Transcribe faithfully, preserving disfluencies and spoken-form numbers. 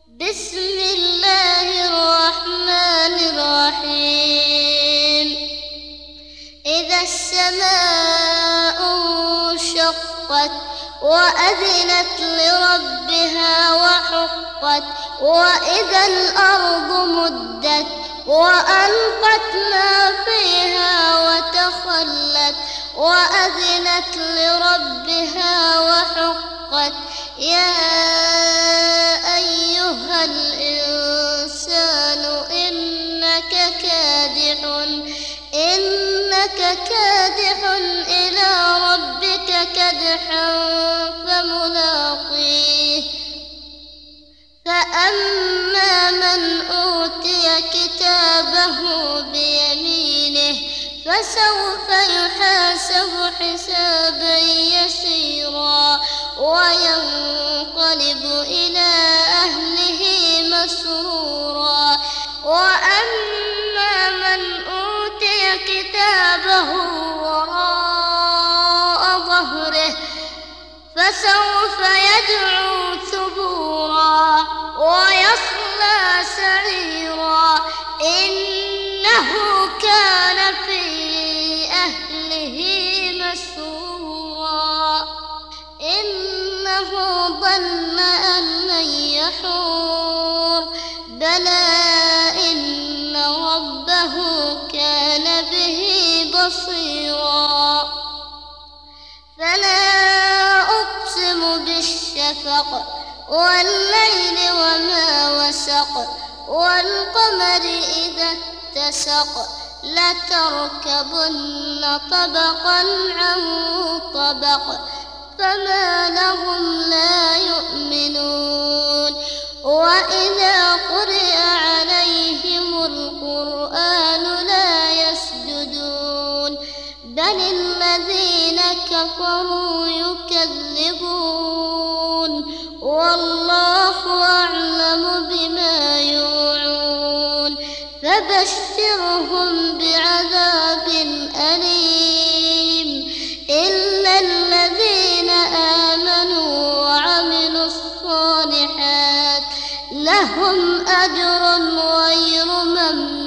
بسم الله الرحمن الرحيم. إذا السماء انشقت وأذنت لربها وحقت، وإذا الأرض مدت وألقت ما فيها وتخلت، وأذنت لربها وحقت. يا أيها الإنسان إنك كادح إنك كادح إلى ربك كدحا فملاقيه. فأما من أوتي كتابه بيمينه فسوف يحاسب حسابا يسيرا وينقلب إلى أهله مسرورا. وأما من أوتي كتابه وراء ظهره فسوف يدعو ثبورا ويصلى سعيرا. إنه كان في أهله مسرورا. إنه ظن أن لن يحور. بلى إن ربه كان به بصيرا. فلا أقسم بالشفق والليل وما وسق، والقمر إذا اتسق، لتركبن طبقا عن طبق. فما لهم لا يؤمنون. وإذا قرئ عليهم القرآن لا يسجدون، بل الذين كفروا يكذبون. والله أعلم بما يوعون. فبشرهم بعذاب أليم إلا الذين آمنوا وعملوا الصالحات لهم أجر غير ممنون.